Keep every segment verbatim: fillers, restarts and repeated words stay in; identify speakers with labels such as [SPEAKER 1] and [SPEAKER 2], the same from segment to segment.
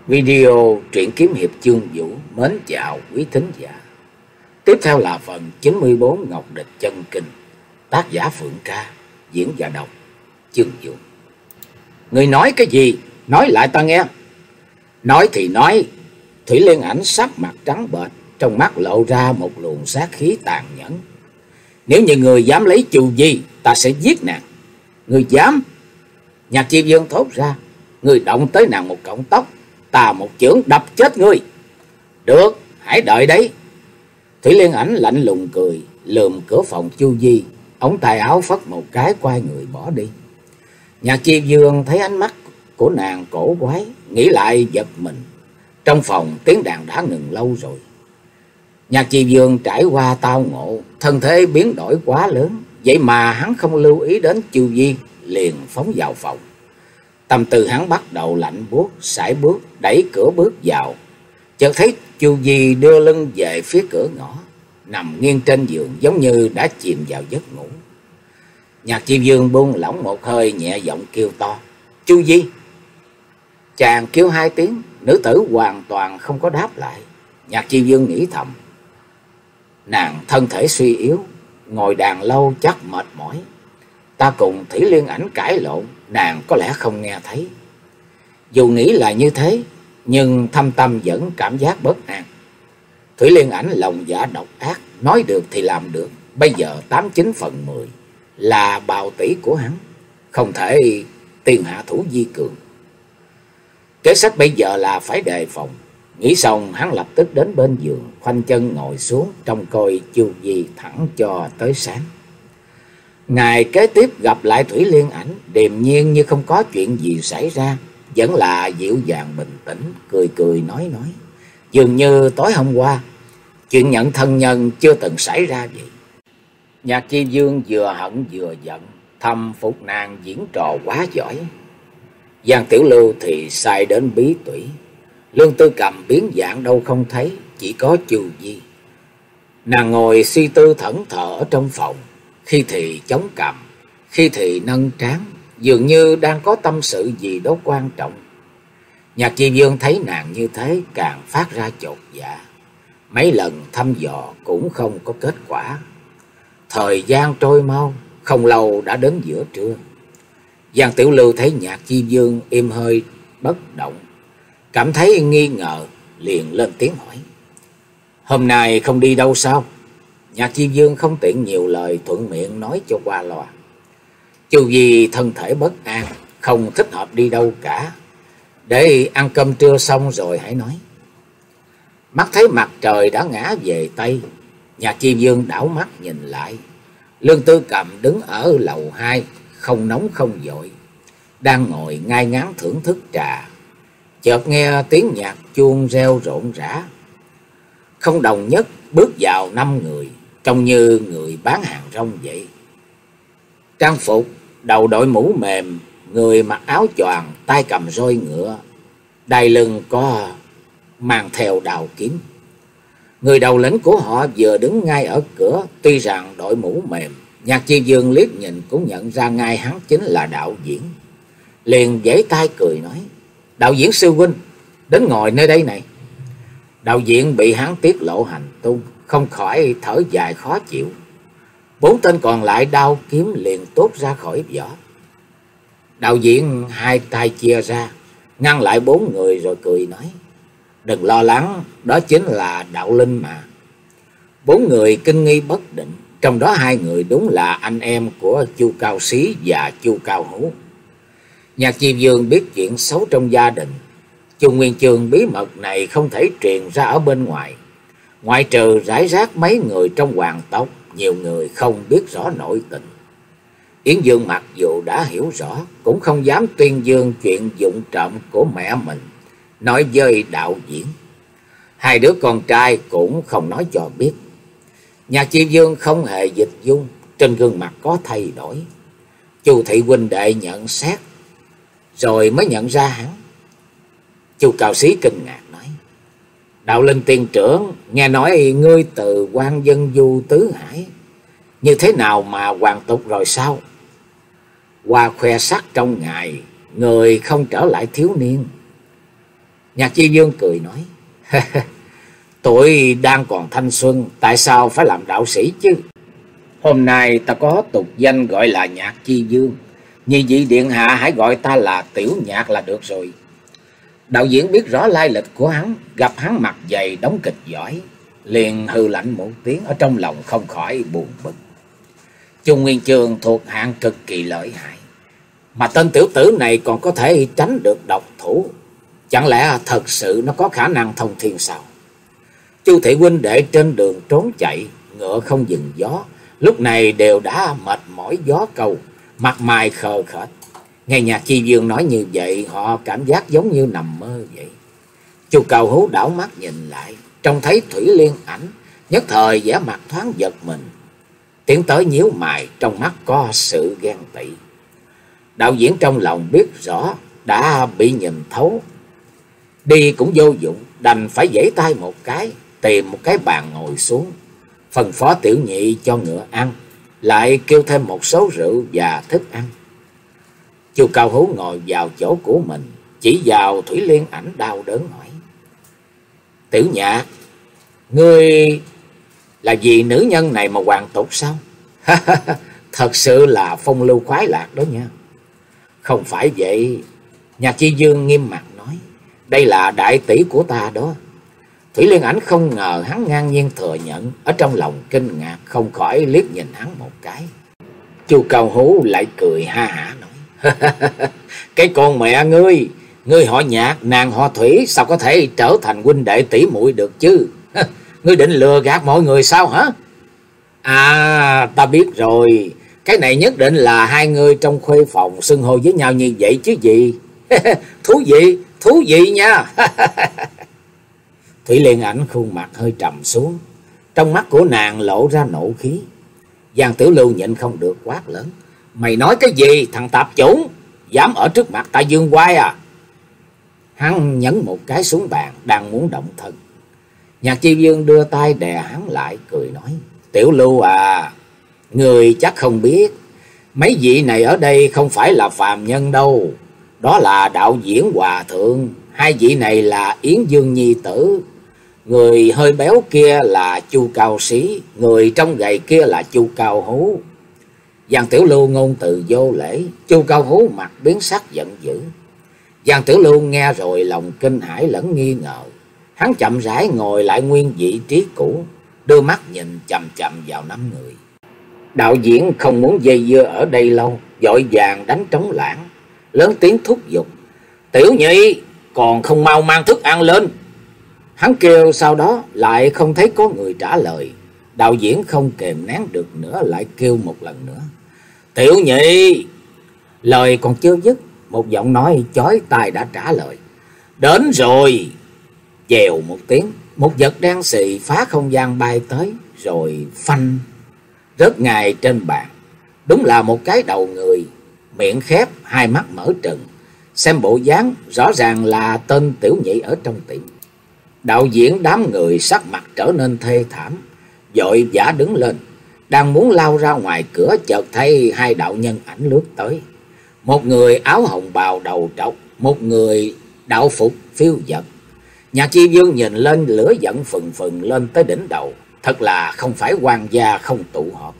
[SPEAKER 1] Video truyện kiếm hiệp Chương Vũ mến chào quý thính giả. Tiếp theo là phần chín mươi bốn Ngọc Địch Chân Kinh, tác giả Phượng Ca, diễn và đọc Chương Vũ. Người nói cái gì? Nói lại ta nghe. Nói thì nói. Thủy Liên Ảnh sắc mặt trắng bệch, trong mắt lộ ra một luồng sát khí tàn nhẫn. Nếu như người dám lấy Chu Di, ta sẽ giết nàng. Người dám? Nhạc Chi Dương thốt ra. Người động tới nàng một cọng tóc, ta một chưởng đập chết ngươi. Được, hãy đợi đấy. Thủy Liên Ảnh lạnh lùng cười, lườm cửa phòng Chu Di, ống tay áo phất một cái quay người bỏ đi. Nhạc Chi Dương thấy ánh mắt của nàng cổ quái, nghĩ lại giật mình. Trong phòng tiếng đàn đã ngừng lâu rồi. Nhạc Chi Dương trải qua tao ngộ, thân thế biến đổi quá lớn, vậy mà hắn không lưu ý đến Chu Di, liền phóng vào phòng. Tâm tư hắn bắt đầu lạnh buốt, sải bước đẩy cửa bước vào, chợt thấy Chu Di đưa lưng về phía cửa ngõ, nằm nghiêng trên giường giống như đã chìm vào giấc ngủ. Nhạc Chi Dương buông lỏng một hơi, nhẹ giọng kêu to: Chu Di! Chàng kêu hai tiếng, nữ tử hoàn toàn không có đáp lại. Nhạc Chi Dương nghĩ thầm, nàng thân thể suy yếu, ngồi đàn lâu chắc mệt mỏi. Ta cùng Thủy Liên Ảnh cãi lộn, nàng có lẽ không nghe thấy. Dù nghĩ là như thế, nhưng thâm tâm vẫn cảm giác bất an. Thủy Liên Ảnh lòng dạ độc ác, nói được thì làm được. Bây giờ tám chín phần mười là bào tỷ của hắn, không thể tiền hạ thủ vi cường. Kế sách bây giờ là phải đề phòng. Nghĩ xong, hắn lập tức đến bên giường, khoanh chân ngồi xuống, trông coi Chu Di thẳng cho tới sáng. Ngày kế tiếp gặp lại Thủy Liên Ảnh, điềm nhiên như không có chuyện gì xảy ra, vẫn là dịu dàng bình tĩnh, cười cười nói nói. Dường như tối hôm qua, chuyện nhận thân nhân chưa từng xảy ra vậy. Nhạc Chi Dương vừa hận vừa giận, thầm phục nàng diễn trò quá giỏi. Giang Tiểu Lưu thì sai đến bí tủy, Lương Tư Cầm biến dạng đâu không thấy, chỉ có Chu Di. Nàng ngồi suy tư thẫn thờ ở trong phòng, khi thì chống cằm, khi thì nâng trán, dường như đang có tâm sự gì đó quan trọng. Nhạc Chi Dương thấy nàng như thế càng phát ra chột dạ. Mấy lần thăm dò cũng không có kết quả. Thời gian trôi mau, không lâu đã đến giữa trưa. Giang Tiểu Lưu thấy Nhạc Chi Dương im hơi bất động, cảm thấy nghi ngờ, liền lên tiếng hỏi: Hôm nay không đi đâu sao? Nhạc Chi Dương không tiện nhiều lời, thuận miệng nói cho qua loa: Chu Di thân thể bất an, không thích hợp đi đâu cả. Để ăn cơm trưa xong rồi hãy nói. Mắt thấy mặt trời đã ngã về Tây, Nhạc Chi Dương đảo mắt nhìn lại. Lương Tư Cầm đứng ở lầu hai, không nóng không vội, đang ngồi ngay ngắn thưởng thức trà. Chợt nghe tiếng nhạc chuông reo rộn rã. Không đồng nhất bước vào năm người, trông như người bán hàng rong vậy. Trang phục, đầu đội mũ mềm, người mặc áo choàng, tay cầm roi ngựa, đai lưng có mang theo đào kiếm. Người đầu lĩnh của họ vừa đứng ngay ở cửa, tuy rằng đội mũ mềm, Nhạc Chi Dương liếc nhìn cũng nhận ra ngay hắn chính là đạo diễn. Liền giãy tay cười nói: Đạo diễn sư huynh, đến ngồi nơi đây này. Đạo diễn bị hắn tiết lộ hành tung, không khỏi thở dài khó chịu. Bốn tên còn lại đao kiếm liền tốt ra khỏi vỏ. Đạo diễn hai tay chia ra, ngăn lại bốn người rồi cười nói: Đừng lo lắng, đó chính là đạo linh mà. Bốn người kinh nghi bất định, trong đó hai người đúng là anh em của Chu Cao Xí và Chu Cao Hữu. Nhạc Chi Dương biết chuyện xấu trong gia đình, Chu Nguyên Chương bí mật này không thể truyền ra ở bên ngoài. Ngoại trừ rải rác mấy người trong hoàng tộc, nhiều người không biết rõ nội tình. Yến Dương mặc dù đã hiểu rõ, cũng không dám tuyên dương chuyện vụng trộm của mẹ mình nói với đạo diễn. Hai đứa con trai cũng không nói cho biết. Nhạc Chi Dương không hề dịch dung, trên gương mặt có thay đổi. Chu thị huynh đệ nhận xét, rồi mới nhận ra hắn. Chu Cao Xí kinh ngạc nói: Đạo linh tiên trưởng, nghe nói ngươi từ quan dân du tứ hải, như thế nào mà hoàn tục rồi sao? Qua khoe sắc trong ngày, người không trở lại thiếu niên. Nhạc Chi Dương cười nói, tôi đang còn thanh xuân, tại sao phải làm đạo sĩ chứ? Hôm nay ta có tục danh gọi là Nhạc Chi Dương, nhị vị điện hạ hãy gọi ta là Tiểu Nhạc là được rồi. Đạo diễn biết rõ lai lịch của hắn, gặp hắn mặt dày đóng kịch giỏi, liền hừ lạnh một tiếng, ở trong lòng không khỏi buồn bực. Trung Nguyên Chương thuộc hạng cực kỳ lợi hại, mà tên tiểu tử này còn có thể tránh được độc thủ, chẳng lẽ thật sự nó có khả năng thông thiên sao? Chu thị huynh đệ trên đường trốn chạy, ngựa không dừng gió, lúc này đều đã mệt mỏi gió câu, mặt mày khờ khệt. Nghe Nhạc Chi Dương nói như vậy, họ cảm giác giống như nằm mơ vậy. Chu Cao Hú đảo mắt nhìn lại, trông thấy Thủy Liên Ảnh, nhất thời vẻ mặt thoáng giật mình, tiến tới nhíu mày, trong mắt có sự ghen tị. Đạo diễn trong lòng biết rõ đã bị nhìn thấu, đi cũng vô dụng, đành phải giãy tay một cái, tìm một cái bàn ngồi xuống, phân phó Tiểu Nhị cho ngựa ăn, lại kêu thêm một số rượu và thức ăn. Chu Cao Hú ngồi vào chỗ của mình, chỉ vào Thủy Liên Ảnh đau đớn hỏi, Tiểu Nhạc, ngươi là vì nữ nhân này mà hoàn tục sao? Thật sự là phong lưu khoái lạc đó nha. Không phải vậy, Nhạc Chi Dương nghiêm mặt nói, đây là đại tỷ của ta đó. Thủy Liên Ảnh không ngờ hắn ngang nhiên thừa nhận, ở trong lòng kinh ngạc, không khỏi liếc nhìn hắn một cái. Chu Cao Hú lại cười ha hả nói, cái con mẹ ngươi, ngươi họ Nhạc, nàng họ Thủy, sao có thể trở thành huynh đệ tỷ muội được chứ? Ngươi định lừa gạt mọi người sao hả? À, ta biết rồi, cái này nhất định là hai người trong khuê phòng xưng hô với nhau như vậy chứ gì. Thú vị, thú vị nha. Thủy Liên Ảnh khuôn mặt hơi trầm xuống, trong mắt của nàng lộ ra nộ khí. Giang Tiểu Lưu nhịn không được quát lớn, mày nói cái gì thằng tạp chủng, dám ở trước mặt ta Dương Quai à? Hắn nhấn một cái xuống bàn, đang muốn động thân. Nhạc Chi Dương đưa tay đè hắn lại, cười nói, Tiểu Lưu à, người chắc không biết, mấy vị này ở đây không phải là phàm nhân đâu, đó là đạo diễn hòa thượng. Hai vị này là Yến Dương nhi tử, người hơi béo kia là Chu Cao Sĩ, người trong gầy kia là Chu Cao Hú. Giang Tiểu Lưu ngôn từ vô lễ, Chu Cao Hú mặt biến sắc giận dữ. Giang Tiểu Lưu nghe rồi lòng kinh hãi lẫn nghi ngờ, hắn chậm rãi ngồi lại nguyên vị trí cũ, đưa mắt nhìn chằm chằm vào năm người. Đạo diễn không muốn dây dưa ở đây lâu, vội vàng đánh trống lãng, lớn tiếng thúc giục, Tiểu Nhị, còn không mau mang thức ăn lên. Hắn kêu sau đó lại không thấy có người trả lời. Đạo diễn không kềm nén được nữa, lại kêu một lần nữa, Tiểu Nhị. Lời còn chưa dứt, một giọng nói chói tai đã trả lời, đến rồi. Chèo một tiếng, một vật đen xì phá không gian bay tới, rồi phanh rớt ngay trên bàn. Đúng là một cái đầu người, miệng khép, hai mắt mở trừng, xem bộ dáng rõ ràng là tên Tiểu Nhị ở trong tiệm. Đạo diễn đám người sắc mặt trở nên thê thảm, vội vã đứng lên, đang muốn lao ra ngoài cửa, chợt thấy hai đạo nhân ảnh lướt tới. Một người áo hồng bào đầu trọc, một người đạo phục phiêu dật. Nhạc Chi Dương nhìn lên, lửa giận phừng phừng lên tới đỉnh đầu, thật là không phải quan gia không tụ họp.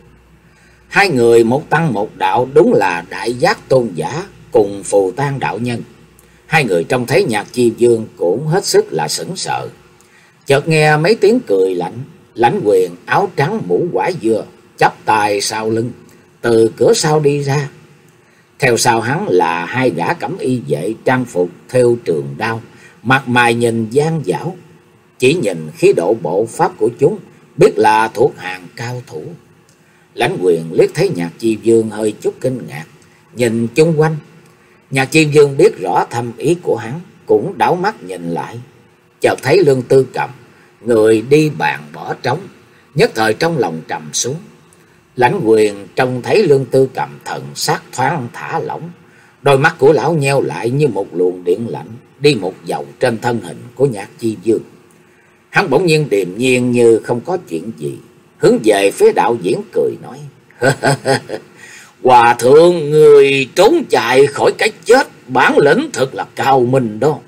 [SPEAKER 1] Hai người một tăng một đạo, đúng là Đại Giác tôn giả cùng Phù Tang đạo nhân. Hai người trông thấy Nhạc Chi Dương cũng hết sức là sững sờ. Chợt nghe mấy tiếng cười lạnh, Lãnh Quyền áo trắng mũ quả dưa, chắp tay sau lưng, từ cửa sau đi ra. Theo sau hắn là hai gã cẩm y vệ trang phục thêu trường đao, mặt mày nhìn gian dảo, chỉ nhìn khí độ bộ pháp của chúng biết là thuộc hàng cao thủ. Lãnh Quyền liếc thấy Nhạc Chi Dương hơi chút kinh ngạc, nhìn chung quanh. Nhạc Chi Dương biết rõ thâm ý của hắn, cũng đảo mắt nhìn lại, chợt thấy Lương Tư Cầm, người đi bàn bỏ trống, nhất thời trong lòng trầm xuống. Lãnh Quyền trông thấy Lương Tư Cầm thần sắc thoáng thả lỏng, đôi mắt của lão nheo lại như một luồng điện lạnh, đi một vòng trên thân hình của Nhạc Chi Dương. Hắn bỗng nhiên điềm nhiên như không có chuyện gì, hướng về phía đạo diễn cười nói, Hòa thượng, người trốn chạy khỏi cái chết, bản lĩnh thật là cao minh đó.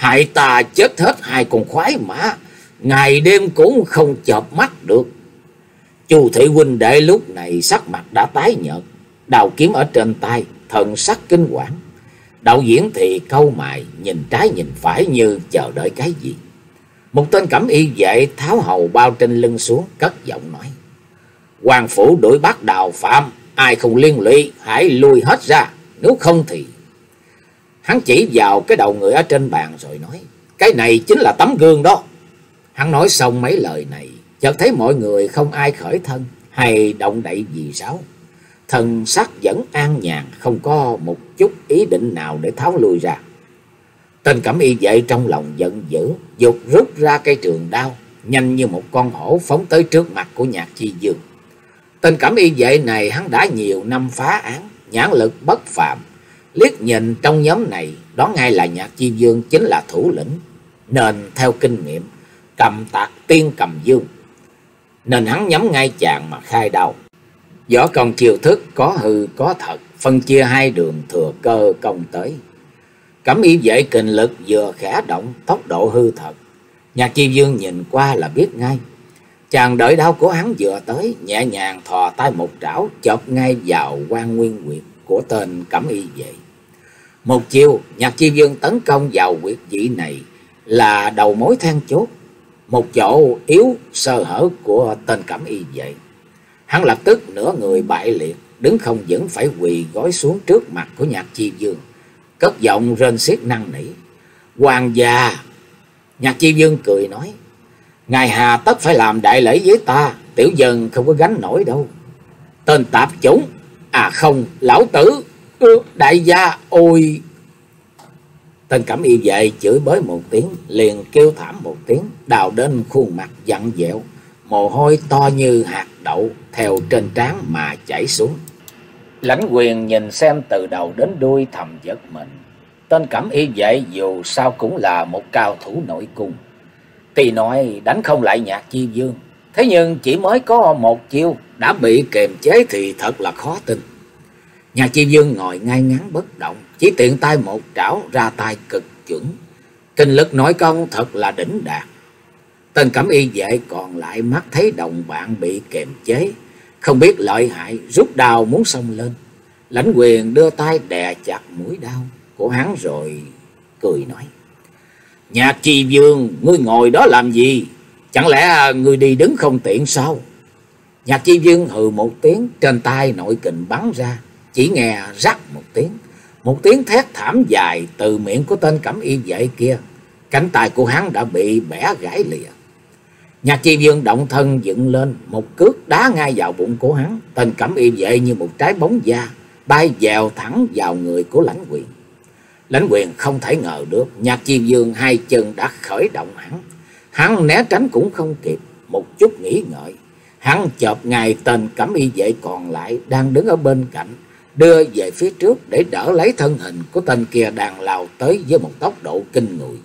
[SPEAKER 1] hại ta chết hết hai con khoái mã, ngày đêm cũng không chợp mắt được. Chu thị huynh đệ lúc này sắc mặt đã tái nhợt, đào kiếm ở trên tay, thần sắc kinh quản. Đạo diễn thì cau mày, nhìn trái nhìn phải như chờ đợi cái gì. Một tên cẩm y vệ tháo hầu bao trên lưng xuống, cất giọng nói: Hoàng phủ đuổi bắt Đào phạm, ai không liên lụy hãy lui hết ra, nếu không thì... Hắn chỉ vào cái đầu người ở trên bàn rồi nói: Cái này chính là tấm gương đó. Hắn nói xong mấy lời này, chợt thấy mọi người không ai khởi thân hay động đậy gì sao. Thần sắc vẫn an nhàn, không có một chút ý định nào để tháo lui ra. Tên cẩm y vệ trong lòng giận dữ, giục rút ra cây trường đao, nhanh như một con hổ phóng tới trước mặt của Nhạc Chi Dương. Tên cẩm y vệ này hắn đã nhiều năm phá án, nhãn lực bất phàm, liếc nhìn trong nhóm này đó ngay là Nhạc Chi Dương chính là thủ lĩnh, nên theo kinh nghiệm cầm tạc tiên cầm dương, nên hắn nhắm ngay chàng mà khai đao. Võ công chiêu thức có hư có thật, phân chia hai đường thừa cơ công tới. Cẩm y vệ kình lực vừa khẽ động, tốc độ hư thật. Nhạc Chi Dương nhìn qua là biết ngay. Chàng đợi đao của hắn vừa tới, nhẹ nhàng thò tay một trảo chộp ngay vào quan nguyên huyệt của tên cẩm y vệ. Một chiêu, Nhạc Chi Dương tấn công vào huyệt vị này là đầu mối then chốt, một chỗ yếu sơ hở của tên cẩm y vệ. Hắn lập tức nửa người bại liệt, đứng không vững phải quỳ gối xuống trước mặt của Nhạc Chi Dương, cất giọng rên xiết năn nỉ: Hoàng gia! Nhạc Chi Dương cười nói: Ngài hà tất phải làm đại lễ với ta, tiểu dân không có gánh nổi đâu. Tên tạp chủng! À không, lão tử! Ừ, đại gia! Ôi! Tên cẩm y vệ chửi bới một tiếng, liền kêu thảm một tiếng, đào đến khuôn mặt vặn vẹo, mồ hôi to như hạt đậu theo trên trán mà chảy xuống. Lãnh Quyền nhìn xem từ đầu đến đuôi thầm giật mình. Tên cẩm y vệ dù sao cũng là một cao thủ nội cung, tuy nói đánh không lại Nhạc Chi Dương, thế nhưng chỉ mới có một chiêu đã bị kiềm chế thì thật là khó tin. Nhạc Chi Dương ngồi ngay ngắn bất động, chỉ tiện tay một trảo ra tay cực chuẩn, kinh lực nội công thật là đỉnh đạt. Tên cẩm y vệ còn lại mắt thấy đồng bạn bị kiềm chế, không biết lợi hại, rút đao muốn xông lên. Lãnh Quyền đưa tay đè chặt mũi đao của hắn rồi cười nói: Nhạc Chi Dương, ngươi ngồi đó làm gì? Chẳng lẽ ngươi đi đứng không tiện sao? Nhạc Chi Dương hừ một tiếng, trên tay nội kình bắn ra, chỉ nghe rắc một tiếng, một tiếng thét thảm dài từ miệng của tên cẩm y vệ kia. Cánh tay của hắn đã bị bẻ gãy lìa. Nhạc Chi Dương động thân dựng lên, một cước đá ngay vào bụng của hắn. Tên cẩm y vệ như một trái bóng da bay dèo thẳng vào người của Lãnh Quyền. Lãnh Quyền không thể ngờ được Nhạc Chi Dương hai chân đã khởi động hắn, hắn né tránh cũng không kịp. Một chút nghĩ ngợi, hắn chộp ngay tên cẩm y vệ còn lại đang đứng ở bên cạnh, đưa về phía trước để đỡ lấy thân hình của tên kia đang lao tới với một tốc độ kinh người.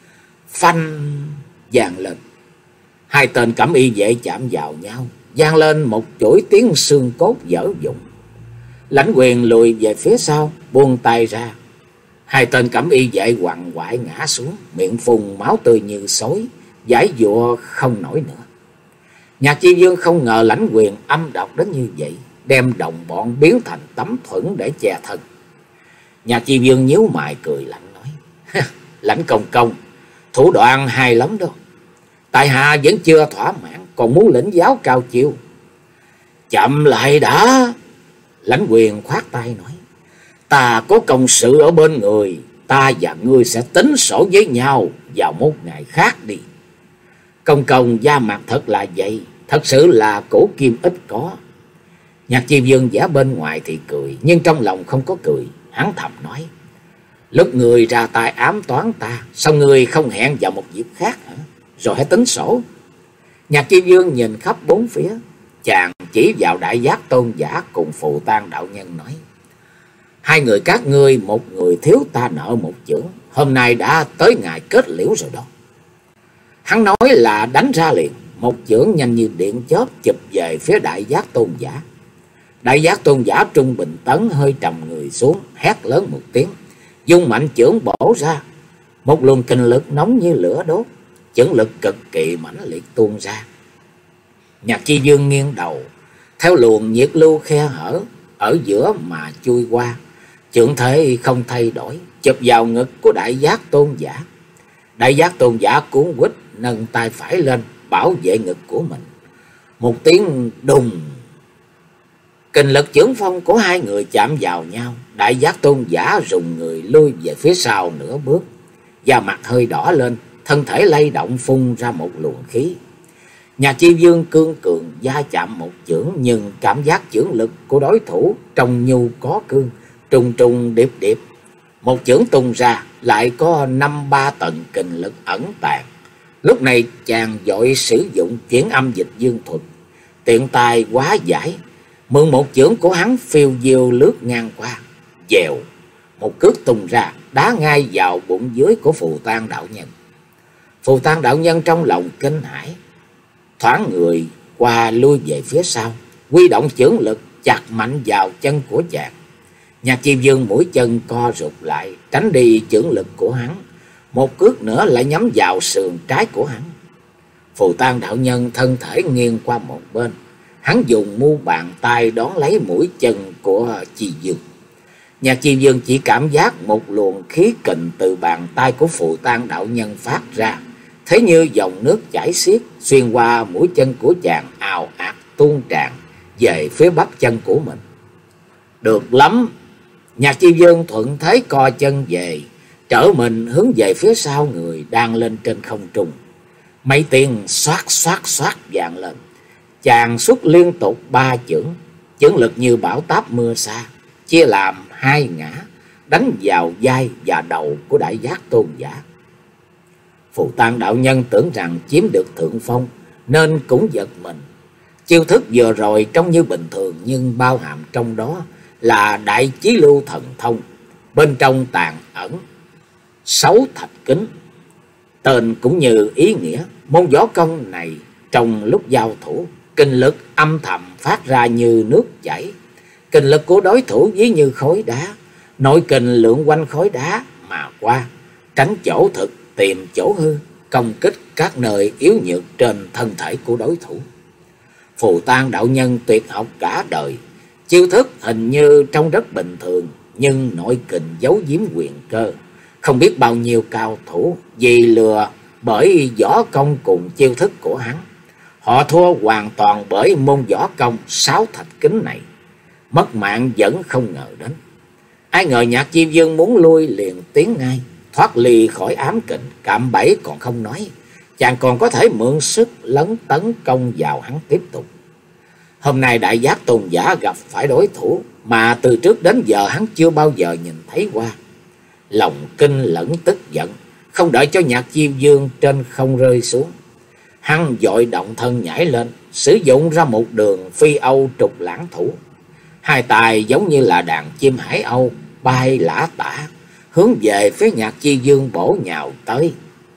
[SPEAKER 1] Phanh vang lên, hai tên cẩm y vệ chạm vào nhau, vang lên một chuỗi tiếng xương cốt vỡ vụn. Lãnh Quyền lùi về phía sau, buông tay ra. Hai tên cẩm y vệ quằn quại ngã xuống, miệng phun máu tươi như sói, giãy giụa không nổi nữa. Nhạc Chi Dương không ngờ Lãnh Quyền âm độc đến như vậy, đem đồng bọn biến thành tấm thuẫn để che thân. Nhạc Chi Dương nhíu mày cười lạnh nói: Lãnh công công, thủ đoạn hay lắm đó. Tại hạ vẫn chưa thỏa mãn, còn muốn lĩnh giáo cao chiêu. Chậm lại đã. Lãnh Quyền khoát tay nói: Ta có công sự ở bên người, ta và ngươi sẽ tính sổ với nhau vào một ngày khác đi. Công công da mặt thật là vậy, thật sự là cổ kim ít có. Nhạc Chi Dương giả bên ngoài thì cười, nhưng trong lòng không có cười. Hắn thầm nói: Lúc người ra tay ám toán ta, sao người không hẹn vào một dịp khác hả? Rồi hãy tính sổ. Nhạc Chi Dương nhìn khắp bốn phía, chàng chỉ vào Đại Giác Tôn giả cùng Phù Tang đạo nhân nói: Hai người các ngươi, một người thiếu ta nợ một chưởng, hôm nay đã tới ngày kết liễu rồi đó. Hắn nói là đánh ra liền, một chưởng nhanh như điện chớp chụp về phía Đại Giác Tôn giả. Đại Giác Tôn giả Trung Bình Tấn hơi trầm người xuống, hét lớn một tiếng, dung mạnh chưởng bổ ra. Một luồng kinh lực nóng như lửa đốt, chưởng lực cực kỳ mãnh liệt tuôn ra. Nhạc Chi Dương nghiêng đầu, theo luồng nhiệt lưu khe hở ở giữa mà chui qua, chưởng thể không thay đổi, chụp vào ngực của Đại Giác Tôn Giả. Đại Giác Tôn Giả cuốn quýt nâng tay phải lên bảo vệ ngực của mình. Một tiếng đùng, kình lực chưởng phong của hai người chạm vào nhau. Đại Giác Tôn Giả rùng người lui về phía sau nửa bước, da mặt hơi đỏ lên, thân thể lay động phun ra một luồng khí. Nhạc Chi Dương cương cường da chạm một chưởng, nhưng cảm giác chưởng lực của đối thủ trông nhu có cương, trùng trùng điệp điệp. Một chưởng tung ra lại có năm ba tầng kình lực ẩn tàng. Lúc này chàng vội sử dụng chuyển âm dịch dương thuật, tiện tay hóa giải, mượn một chưởng của hắn phiêu diêu lướt ngang qua, dèo một cước tung ra, đá ngay vào bụng dưới của Phù Tang đạo nhân. Phù Tang đạo nhân trong lòng kinh hãi, thoáng người qua lui về phía sau, huy động chưởng lực chặt mạnh vào chân của chàng. Nhạc Chi Dương mũi chân co rụt lại, tránh đi chưởng lực của hắn, một cước nữa lại nhắm vào sườn trái của hắn. Phù Tang đạo nhân thân thể nghiêng qua một bên, hắn dùng mu bàn tay đón lấy mũi chân của Chi Dương. Nhạc Chi Dương chỉ cảm giác một luồng khí kình từ bàn tay của Phù Tang đạo nhân phát ra, thế như dòng nước chảy xiết xuyên qua mũi chân của chàng, ào ạt tuôn tràn về phía bắp chân của mình. Được lắm! Nhạc Chi Dương thuận thế co chân về, trở mình hướng về phía sau người đang lên trên không trung. Mấy tiếng xoát xoát xoát vang lên, chàng xuất liên tục ba chưởng, chưởng lực như bão táp mưa sa, chia làm hai ngã, đánh vào vai và đầu của Đại Giác Tôn Giả. Phù Tang đạo nhân tưởng rằng chiếm được thượng phong nên cũng giật mình. Chiêu thức vừa rồi trông như bình thường, nhưng bao hàm trong đó là đại chí lưu thần thông, bên trong tàng ẩn sáu thạch kính. Tên cũng như ý nghĩa, môn võ công này trong lúc giao thủ, kinh lực âm thầm phát ra như nước chảy. Kinh lực của đối thủ ví như khối đá, nội kình lượn quanh khối đá mà qua, tránh chỗ thực tìm chỗ hư, công kích các nơi yếu nhược trên thân thể của đối thủ. Phù Tang đạo nhân tuyệt học cả đời, chiêu thức hình như trông rất bình thường, nhưng nội kình giấu giếm quyền cơ. Không biết bao nhiêu cao thủ vì lừa bởi võ công cùng chiêu thức của hắn, họ thua hoàn toàn bởi môn võ công sáu thạch kính này, mất mạng vẫn không ngờ đến. Ai ngờ Nhạc Chi Dương muốn lui liền tiến ngay, thoát ly khỏi ám kình, cạm bẫy còn không nói, chàng còn có thể mượn sức lấn tấn công vào hắn tiếp tục. Hôm nay Đại Giác Tôn Giả gặp phải đối thủ mà từ trước đến giờ hắn chưa bao giờ nhìn thấy qua. Lòng kinh lẫn tức giận, không đợi cho Nhạc Chi Dương trên không rơi xuống, hắn vội động thân nhảy lên, sử dụng ra một đường phi âu trục lãng thủ. Hai tài giống như là đàn chim hải âu bay lả tả, hướng về phía Nhạc Chi Dương bổ nhào tới.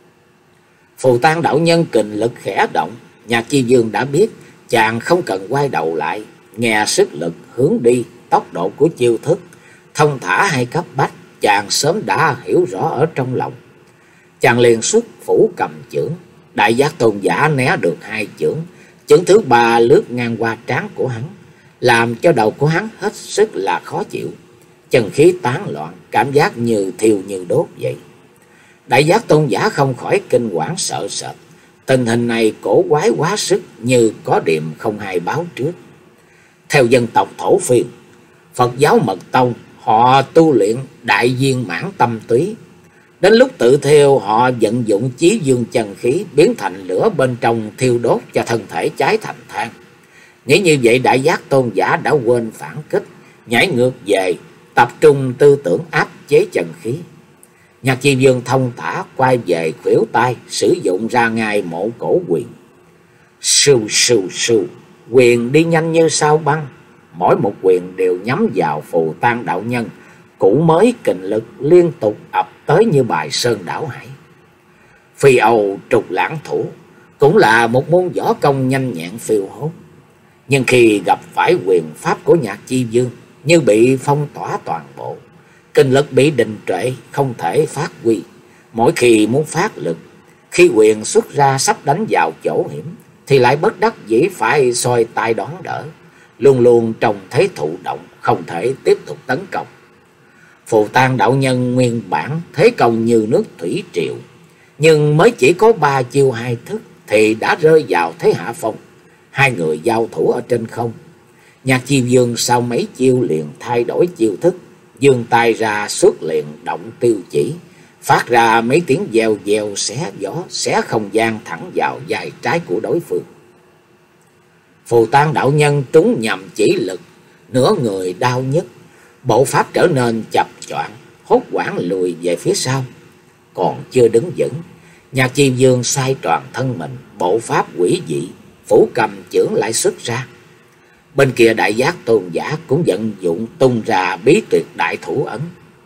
[SPEAKER 1] Phù Tang đạo nhân kình lực khẽ động, Nhạc Chi Dương đã biết chàng không cần quay đầu lại, nghe sức lực hướng đi, tốc độ của chiêu thức thông thả hay cấp bách, chàng sớm đã hiểu rõ ở trong lòng. Chàng liền xuất phủ cầm chưởng, Đại Giác Tôn Giả né được hai chưởng, chưởng thứ ba lướt ngang qua trán của hắn, làm cho đầu của hắn hết sức là khó chịu, chân khí tán loạn, cảm giác như thiêu như đốt vậy. Đại Giác Tôn Giả không khỏi kinh quản sợ sệt, tình hình này cổ quái quá sức, như có điềm không hay báo trước. Theo dân tộc thổ phiên, Phật giáo Mật Tông, họ tu luyện đại viên mãn tâm túy. Đến lúc tự thiêu, họ vận dụng chí dương chân khí biến thành lửa bên trong, thiêu đốt cho thân thể cháy thành than. Nghĩ như vậy, Đại Giác Tôn Giả đã quên phản kích, nhảy ngược về, tập trung tư tưởng áp chế chân khí. Nhạc Chi Dương thông thả quay về khuỷu tay, sử dụng ra ngay mộ cổ quyền. Sưu sưu sưu, quyền đi nhanh như sao băng, mỗi một quyền đều nhắm vào Phù Tang đạo nhân, cũ mới kình lực liên tục ập tới như bài sơn đảo hải. Phi âu trục lãng thủ cũng là một môn võ công nhanh nhẹn phiêu hốt, nhưng khi gặp phải quyền pháp của Nhạc Chi Dương như bị phong tỏa toàn bộ, kinh lực bị đình trệ, không thể phát huy, Mỗi khi muốn phát lực, khi quyền xuất ra sắp đánh vào chỗ hiểm, thì lại bất đắc dĩ phải xoay tay đón đỡ, luôn luôn trông thấy thụ động, không thể tiếp tục tấn công. Phù Tang đạo nhân nguyên bản thế công như nước thủy triều, nhưng mới chỉ có ba chiêu hai thức thì đã rơi vào thế hạ phong. Hai người giao thủ ở trên không. Nhạc Chi Dương sau mấy chiêu liền thay đổi chiêu thức, giương tay ra xuất liền động tiêu chỉ, phát ra mấy tiếng vèo vèo xé gió, xé không gian thẳng vào vai trái của đối phương. Phù Tang đạo nhân trúng nhầm chỉ lực, nửa người đau nhức, bộ pháp trở nên chập choạng, hốt hoảng lùi về phía sau. Còn chưa đứng vững, Nhạc Chi Dương xoay tròn thân mình, bộ pháp quỷ dị, phủ cầm chưởng lại xuất ra. Bên kia Đại Giác Tôn giả cũng vận dụng tung ra bí tuyệt đại thủ ấn.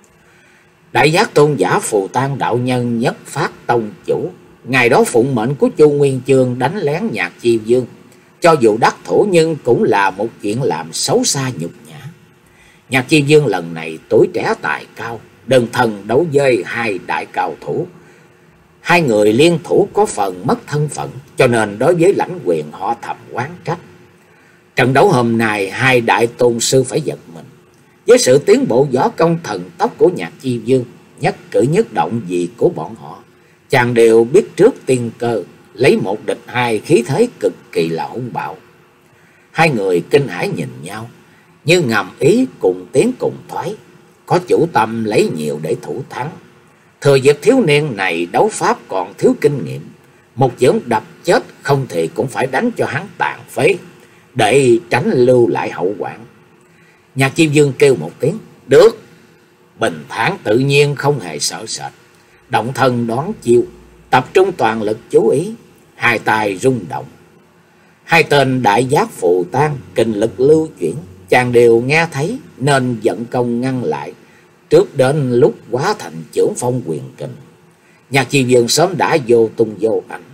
[SPEAKER 1] Đại Giác Tôn giả Phù Tang đạo nhân nhất phát tông chủ, ngày đó phụng mệnh của Chu Nguyên Chương đánh lén Nhạc Chi Dương, cho dù đắc thủ nhưng cũng là một chuyện làm xấu xa nhục nhã. Nhạc Chi Dương lần này tuổi trẻ tài cao, đơn thân đấu với hai đại cao thủ. Hai người liên thủ có phần mất thân phận, cho nên đối với Lãnh Quyền họ thầm oán trách. Trận đấu hôm nay hai đại tôn sư phải giật mình. Với sự tiến bộ võ công thần tốc của Nhạc Chi Dương, nhất cử nhất động gì của bọn họ, chàng đều biết trước tiên cơ, lấy một địch hai, khí thế cực kỳ là hung bạo. Hai người kinh hãi nhìn nhau, như ngầm ý cùng tiến cùng thoái, có chủ tâm lấy nhiều để thủ thắng. Thừa dịp thiếu niên này đấu pháp còn thiếu kinh nghiệm, một chưởng đập chết không thì cũng phải đánh cho hắn tàn phế, để tránh lưu lại hậu hoạn. Nhạc Chi Dương kêu một tiếng được, bình thản tự nhiên không hề sợ sệt, động thân đón chiêu, tập trung toàn lực chú ý, hai tay rung động. Hai tên Đại Giác Phù Tang kinh lực lưu chuyển, chàng đều nghe thấy nên vận công ngăn lại, trước đến lúc hóa thành chưởng phong quyền kình. Nhạc Chi Dương sớm đã vô tung vô ảnh.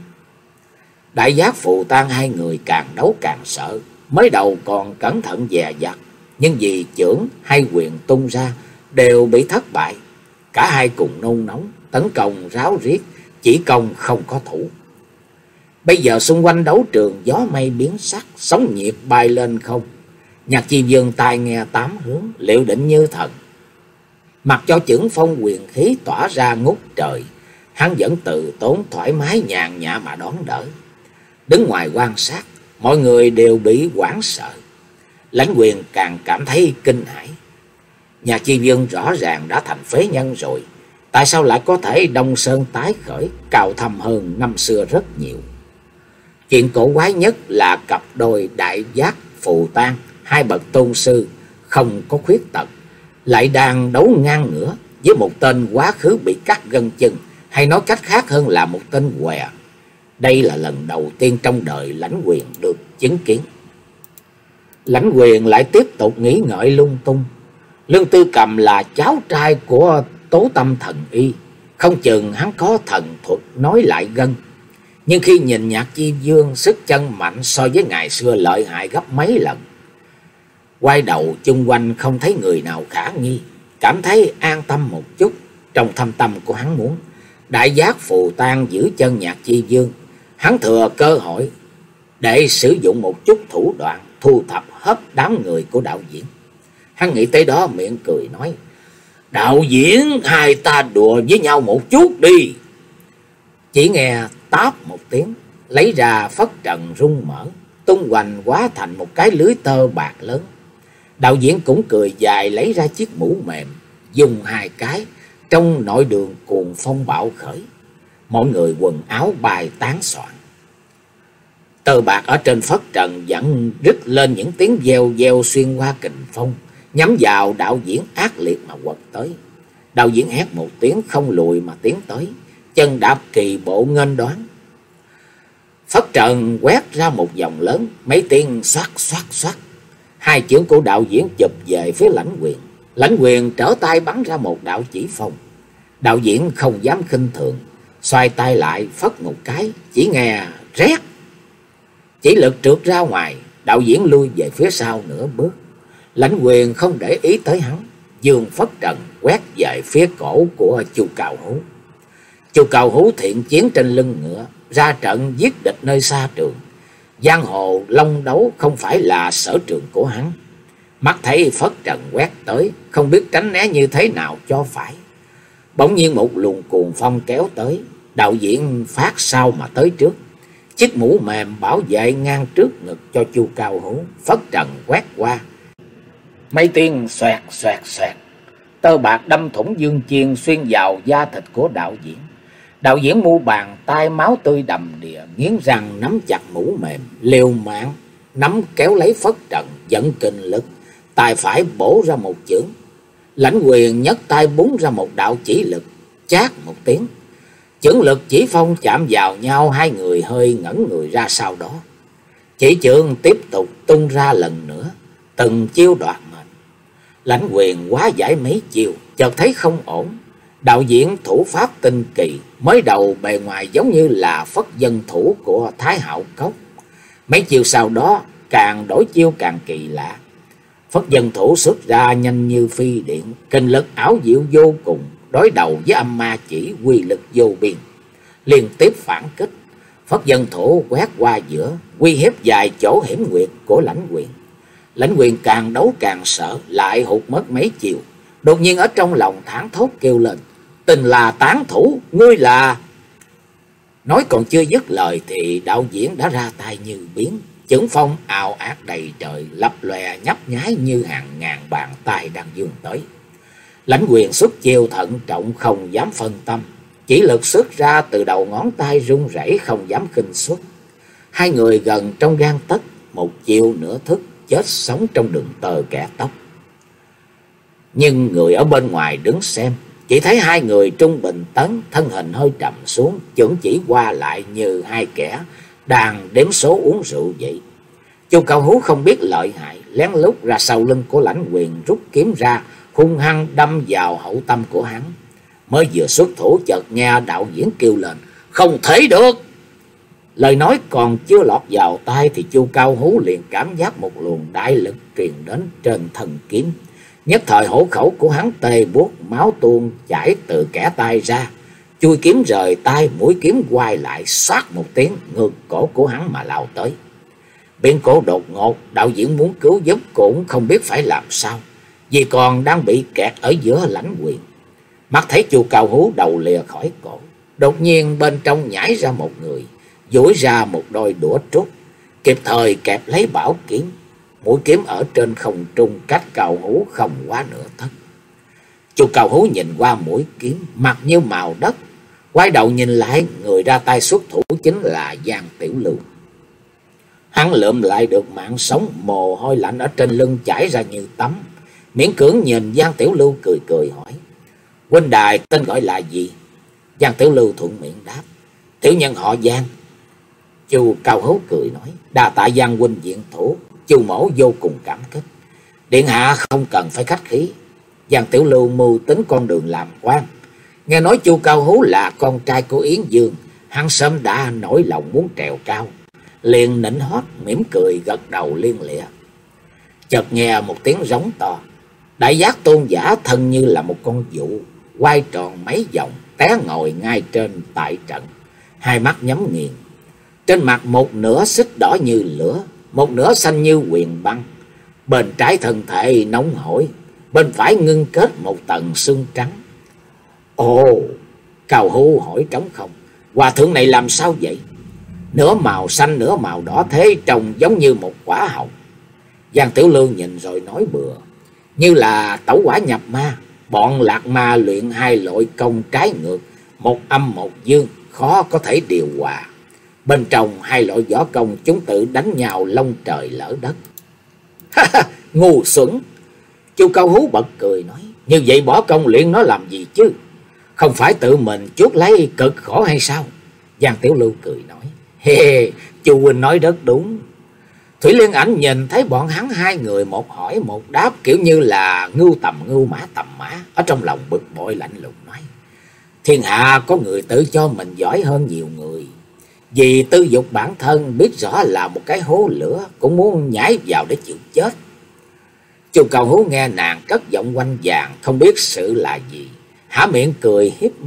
[SPEAKER 1] Đại Giác Phù Tang hai người càng đấu càng sợ, mới đầu còn cẩn thận dè dặt, nhưng vì chưởng hay quyền tung ra đều bị thất bại. Cả hai cùng nôn nóng, tấn công ráo riết, chỉ công không có thủ. Bây giờ xung quanh đấu trường gió mây biến sắc, sóng nhiệt bay lên không. Nhạc Chi Dương tai nghe tám hướng, liệu định như thần. Mặc cho chưởng phong quyền khí tỏa ra ngút trời, hắn vẫn từ tốn thoải mái nhàn nhã mà đón đỡ. Đứng ngoài quan sát, mọi người đều bị hoảng sợ. Lãnh Quyền càng cảm thấy kinh hãi. Nhạc Chi Dương rõ ràng đã thành phế nhân rồi, tại sao lại có thể đông sơn tái khởi, cao thâm hơn năm xưa rất nhiều. Chuyện cổ quái nhất là cặp đôi Đại Giác Phù Tang, hai bậc tôn sư không có khuyết tật, lại đang đấu ngang ngửa với một tên quá khứ bị cắt gân chân, hay nói cách khác hơn là một tên què. Đây là lần đầu tiên trong đời Lãnh Quyền được chứng kiến. Lãnh Quyền lại tiếp tục nghĩ ngợi lung tung. Lương Tư Cầm là cháu trai của Tố Tâm thần y, không chừng hắn có thần thuật nói lại gân. Nhưng khi nhìn Nhạc Chi Dương sức chân mạnh so với ngày xưa lợi hại gấp mấy lần, quay đầu chung quanh không thấy người nào khả nghi, cảm thấy an tâm một chút. Trong thâm tâm của hắn muốn Đại Giác Phù Tang giữ chân Nhạc Chi Dương, hắn thừa cơ hội để sử dụng một chút thủ đoạn thu thập hết đám người của đạo diễn. Hắn nghĩ tới đó miệng cười nói: đạo diễn, hai ta đùa với nhau một chút đi. Chỉ nghe táp một tiếng, lấy ra phất trần rung mở, tung hoành hóa thành một cái lưới tơ bạc lớn. Đạo diễn cũng cười dài, lấy ra chiếc mũ mềm, dùng hai cái, trong nội đường cuồng phong bạo khởi. Mọi người quần áo bài tán soạn. Tơ bạc ở trên phất trần vẫn rít lên những tiếng veo veo xuyên qua kình phong, nhắm vào đạo diễn ác liệt mà quật tới. Đạo diễn hét một tiếng không lùi mà tiến tới, chân đạp kỳ bộ nghênh đoán. Phất trần quét ra một vòng lớn, mấy tiếng xoát xoát xoát. Hai chưởng của đạo diễn chụp về phía Lãnh Quyền. Lãnh Quyền trở tay bắn ra một đạo chỉ phong. Đạo diễn không dám khinh thường, xoay tay lại phất một cái, chỉ nghe rét. Chỉ lực trượt ra ngoài, đạo diễn lui về phía sau nửa bước. Lãnh Quyền không để ý tới hắn, dương phất trần quét về phía cổ của Chu Cao Hú. Chu Cầu Hú thiện chiến trên lưng ngựa, ra trận giết địch nơi xa trường. Giang hồ long đấu không phải là sở trường của hắn. Mắt thấy phất trần quét tới, không biết tránh né như thế nào cho phải. Bỗng nhiên một luồng cuồng phong kéo tới, đạo diễn phát sau mà tới trước. Chiếc mũ mềm bảo vệ ngang trước ngực cho Chu Cao Hú, phất trần quét qua. Mấy tiếng xoẹt xoẹt xoẹt, tơ bạc đâm thủng dương chiên xuyên vào da thịt của đạo diễn. Đạo diễn mu bàn tay máu tươi đầm đìa, nghiến răng nắm chặt mũ mềm, liều mạng nắm kéo lấy phất trần, dẫn kinh lực, tay phải bổ ra một chưởng. Lãnh Quyền nhấc tay búng ra một đạo chỉ lực, chát một tiếng. Chưởng lực chỉ phong chạm vào nhau, hai người hơi ngẩn người ra. Sau đó chỉ chưởng tiếp tục tung ra lần nữa, từng chiêu đoạt mệnh. Lãnh Quyền quá giải mấy chiêu, chợt thấy không ổn. Đạo diễn thủ pháp tinh kỳ, mới đầu bề ngoài giống như là phất dân thủ của Thái Hạo Cốc. Mấy chiêu sau đó càng đổi chiêu càng kỳ lạ. Phất dân thủ xuất ra nhanh như phi điện, kinh lực ảo diệu vô cùng, đối đầu với âm ma chỉ quy lực vô biên. Liên tiếp phản kích, Phất dân thủ quét qua giữa, uy hiếp vài chỗ hiểm nguyệt của Lãnh Quyền. Lãnh Quyền càng đấu càng sợ, lại hụt mất mấy chiều. Đột nhiên ở trong lòng thảng thốt kêu lên: "Tình là tán thủ, ngươi là..." Nói còn chưa dứt lời thì đạo diễn đã ra tay như biến. Chưởng phong ào ạt đầy trời, lập lòe nhấp nháy như hàng ngàn bàn tay đang vươn tới. Lãnh Quyền xuất chiêu thận trọng, không dám phân tâm, chỉ lực xuất ra từ đầu ngón tay run rẩy, không dám khinh suất. Hai người gần trong gang tấc, một chiêu nửa thức, chết sống trong đường tơ kẻ tóc. Nhưng người ở bên ngoài đứng xem chỉ thấy hai người trung bình tấn, thân hình hơi trầm xuống, chưởng chỉ qua lại như hai kẻ đang đếm số uống rượu vậy. Chu Cao Hú không biết lợi hại, lén lút ra sau lưng của Lãnh Quyền, rút kiếm ra, hung hăng đâm vào hậu tâm của hắn. Mới vừa xuất thủ chợt nghe đạo diễn kêu lên: "Không thể được!" Lời nói còn chưa lọt vào tai thì Chu Cao Hú liền cảm giác một luồng đại lực truyền đến trên thân kiếm. Nhất thời hổ khẩu của hắn tê buốt, máu tuôn chảy từ kẽ tay ra. Chui kiếm rời tay, mũi kiếm quay lại, xoát một tiếng, ngược cổ của hắn mà lao tới. Biến cố đột ngột, đạo diễn muốn cứu giúp cũng không biết phải làm sao, vì còn đang bị kẹt ở giữa Lãnh Quyền. Mắt thấy Chu Cao Hú đầu lìa khỏi cổ, đột nhiên bên trong nhảy ra một người, duỗi ra một đôi đũa trúc, kịp thời kẹp lấy bảo kiếm. Mũi kiếm ở trên không trung, cách Cao Hú không quá nửa tấc. Chu Cao Hú nhìn qua mũi kiếm, mặt như màu đất, quay đầu nhìn lại, người ra tay xuất thủ chính là Giang Tiểu Lưu. Hắn lượm lại được mạng sống, mồ hôi lạnh ở trên lưng chảy ra như tắm, miễn cưỡng nhìn Giang Tiểu Lưu cười cười hỏi: "Huynh đài tên gọi là gì?" Giang Tiểu Lưu thuận miệng đáp: "Tiểu nhân họ Giang." Chu Cao Hú cười nói: "Đa tạ Giang huynh diện thủ, Chu mỗ vô cùng cảm kích. Điện hạ không cần phải khách khí." Giang Tiểu Lưu mưu tính con đường làm quan, nghe nói Chu Cao Hú là con trai của Yến Dương, hắn sớm đã nổi lòng muốn trèo cao, liền nịnh hót mỉm cười gật đầu liên lịa. Chợt nghe một tiếng rống to, Đại Giác Tôn giả thân như là một con dụ, quay tròn mấy vòng, té ngồi ngay trên tại trận, hai mắt nhắm nghiền. Trên mặt một nửa xích đỏ như lửa, một nửa xanh như huyền băng. Bên trái thân thể nóng hổi, bên phải ngưng kết một tầng xương trắng. Ồ! Cao Hú hỏi trống không: "Hòa thượng này làm sao vậy?" "Nửa màu xanh nửa màu đỏ, thế trông giống như một quả hồng." Giang Tiểu Lưu nhìn rồi nói bừa: "Như là tẩu quả nhập ma, bọn lạc ma luyện hai loại công trái ngược, một âm một dương, khó có thể điều hòa. Bên trong hai loại võ công chúng tự đánh nhau long trời lỡ đất." "Ha ha, ngu xuẩn!" Chu Cao Hú bật cười nói: "Như vậy bỏ công luyện nó làm gì chứ? Không phải tự mình chuốc lấy cực khổ hay sao?" Giang Tiểu Lưu cười nói: "Hê hê, Chu huynh nói rất đúng." Thủy Liên Ảnh nhìn thấy bọn hắn hai người một hỏi một đáp, kiểu như là ngưu tầm ngưu mã tầm mã, ở trong lòng bực bội lạnh lùng nói: "Thiên hạ có người tự cho mình giỏi hơn nhiều người, vì tư dục bản thân biết rõ là một cái hố lửa, cũng muốn nhảy vào để chịu chết." Chu Cao Hú nghe nàng cất giọng quanh vàng, không biết sự là gì, há miệng cười hiếp mắt,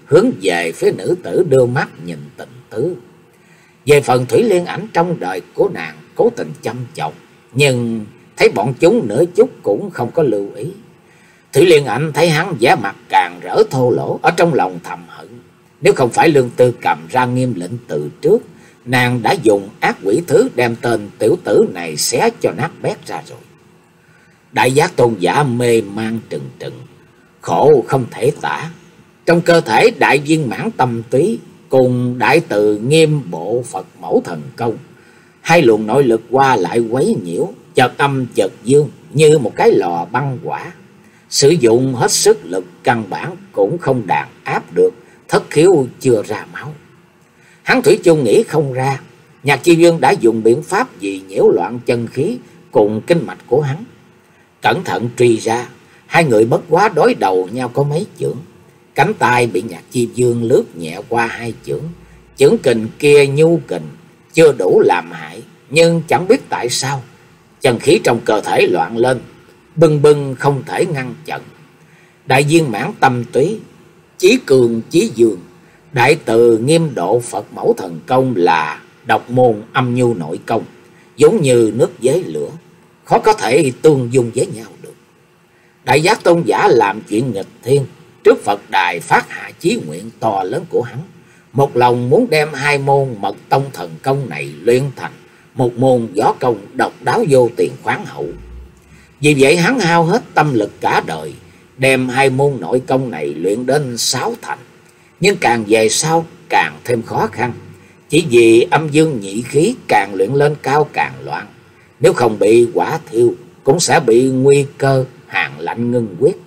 [SPEAKER 1] hướng về phía nữ tử đưa mắt nhìn tình tứ. Về phần Thủy Liên Ảnh trong đời của nàng cố tình chăm chọc, nhưng thấy bọn chúng nửa chút cũng không có lưu ý. Thủy Liên Ảnh thấy hắn vẻ mặt càng rỡ thô lỗ, ở trong lòng thầm hận. Nếu không phải Lương Tư cầm ra nghiêm lệnh từ trước, nàng đã dùng ác quỷ thứ đem tên tiểu tử này xé cho nát bét ra rồi. Đại Giác Tôn giả mê man trừng trừng, khổ không thể tả. Trong cơ thể đại viên mãn tâm túy cùng đại từ nghiêm bộ Phật mẫu thần công, hai luồng nội lực qua lại quấy nhiễu, chợt âm chợt dương như một cái lò băng quả. Sử dụng hết sức lực căn bản cũng không đàn áp được, thất khiếu chưa ra máu. Hắn thủy chung nghĩ không ra Nhạc Chi Dương đã dùng biện pháp gì nhiễu loạn chân khí cùng kinh mạch của hắn. Cẩn thận truy ra, hai người bất quá đối đầu nhau có mấy chưởng. Cánh tay bị Nhạc Chi Dương lướt nhẹ qua hai chưởng. Chưởng kình kia nhu kình, chưa đủ làm hại, nhưng chẳng biết tại sao chân khí trong cơ thể loạn lên, bừng bừng không thể ngăn chặn. Đại viên mãn tâm túy, chí cường chí dương, đại từ nghiêm độ Phật mẫu thần công là độc môn âm nhu nội công, giống như nước với lửa, khó có thể tương dung với nhau được. Đại Giác Tôn giả làm chuyện nghịch thiên, trước Phật đài phát hạ chí nguyện to lớn của hắn, một lòng muốn đem hai môn mật tông thần công này luyện thành một môn võ công độc đáo vô tiền khoáng hậu. Vì vậy hắn hao hết tâm lực cả đời, đem hai môn nội công này luyện đến sáu thành. Nhưng càng về sau càng thêm khó khăn, chỉ vì âm dương nhị khí càng luyện lên cao càng loạn. Nếu không bị quả thiêu, cũng sẽ bị nguy cơ hàng lạnh ngưng quyết.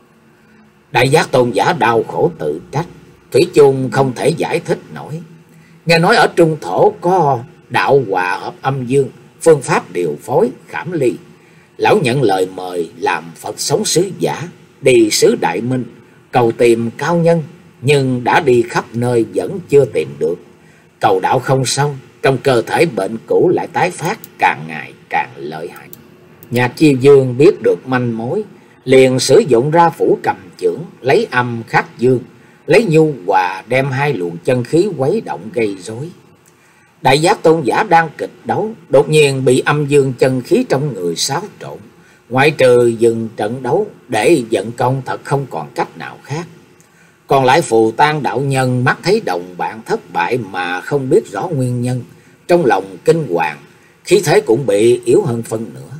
[SPEAKER 1] Đại Giác Tôn giả đau khổ tự trách, thủy chung không thể giải thích nổi. Nghe nói ở Trung Thổ có đạo hòa hợp âm dương, phương pháp điều phối khảm ly. Lão nhận lời mời làm Phật sống sứ giả, đi xứ Đại Minh cầu tìm cao nhân, nhưng đã đi khắp nơi vẫn chưa tìm được. Cầu đạo không xong, trong cơ thể bệnh cũ lại tái phát, càng ngày càng lợi hại. Nhạc Chi Dương biết được manh mối, liền sử dụng ra phủ cầm chưởng, lấy âm khắc dương, lấy nhu hòa đem hai luồng chân khí quấy động gây rối. Đại Giác Tôn giả đang kịch đấu, đột nhiên bị âm dương chân khí trong người xáo trộn. Ngoại trừ dừng trận đấu để vận công, thật không còn cách nào khác. Còn lại Phù Tang đạo nhân mắt thấy đồng bạn thất bại mà không biết rõ nguyên nhân, trong lòng kinh hoàng, khí thế cũng bị yếu hơn phân nửa.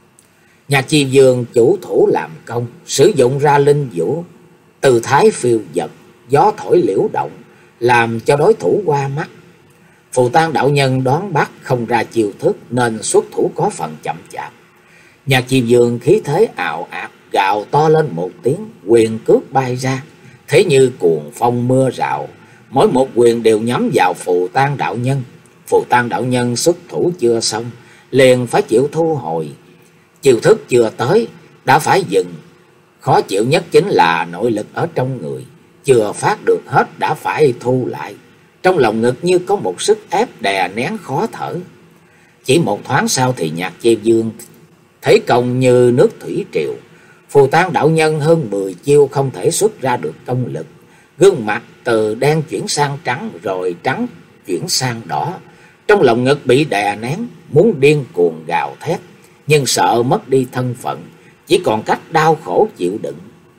[SPEAKER 1] Nhạc Chi Dương chủ thủ làm công, sử dụng ra linh vũ, từ thái phiêu dật, gió thổi liễu động, làm cho đối thủ qua mắt. Phù Tang đạo nhân đoán bắt không ra chiêu thức nên xuất thủ có phần chậm chạp. Nhạc Chi Dương khí thế ào ạt, gào to lên một tiếng, quyền cước bay ra, thế như cuồng phong mưa rào, mỗi một quyền đều nhắm vào Phù Tang đạo nhân. Phù Tang đạo nhân xuất thủ chưa xong, liền phải chịu thu hồi. Chiêu thức chưa tới, đã phải dừng. Khó chịu nhất chính là nội lực ở trong người, chưa phát được hết đã phải thu lại. Trong lòng ngực như có một sức ép đè nén khó thở. Chỉ một thoáng sau thì Nhạc Chi Dương thấy công như nước thủy triều. Phù Tang đạo nhân hơn mười chiêu không thể xuất ra được công lực. Gương mặt từ đen chuyển sang trắng, rồi trắng chuyển sang đỏ. Trong lòng ngực bị đè nén, muốn điên cuồng gào thét, nhưng sợ mất đi thân phận, chỉ còn cách đau khổ chịu đựng.